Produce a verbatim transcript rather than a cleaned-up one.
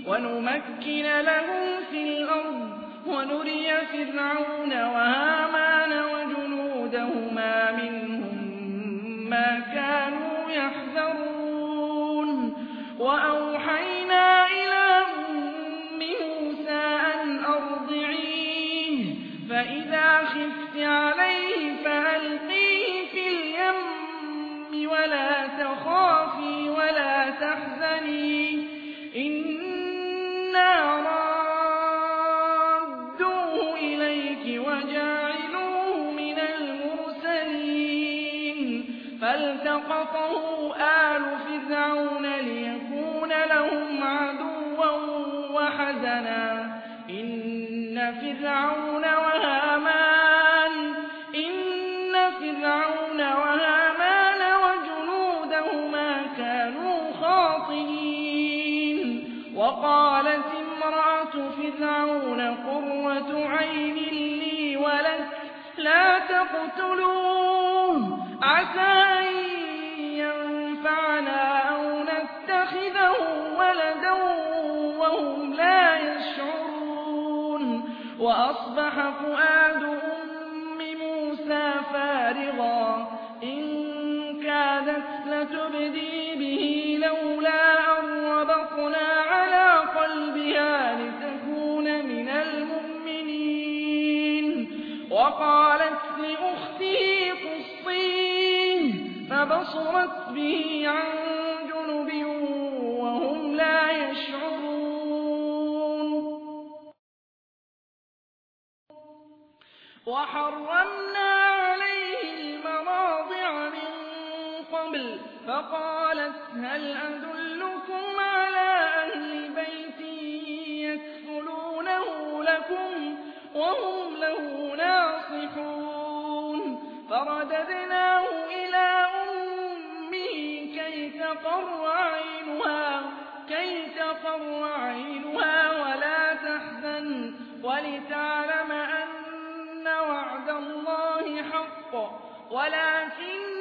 ونمكن لهم في الأرض ونري فرعون وهامان وجنودهما منهم ما كانوا يحذرون وأوحينا إلى أم موسى أن أرضعيه فإذا خفت عليه فألقيه في اليم ولا تخافي ولا تحزني إنا رادوه إليك وجاعلوه من المرسلين فالتقطه آل فرعون ليكون لهم عدوا وحزنا إن فرعون وهامان إن فرعون وهامان وجنودهما كانوا خاطئين وقالت امرأة فرعون قرة عين لي ولك لا تقتلوه عسى أن ينفعنا أو نتخذه ولدا وهم لا يشعرون وأصبح فؤاد أم موسى فارغا إن كادت لتبدي به لولا أن ربطنا على قلبها لتكون من المؤمنين وقالت لأخته قصيه فبصرت به عن جنب وهم لا يشعرون وحرمنا عليه المراضع من قبل فقالت هل أدلكم على أهل بيت يكفلونه لكم وهم له ناصحون فرددناه إلى أمه كي تقر عينها كي تقر عينها ولا تحزن ولتعلم أن وعد الله حق ولكن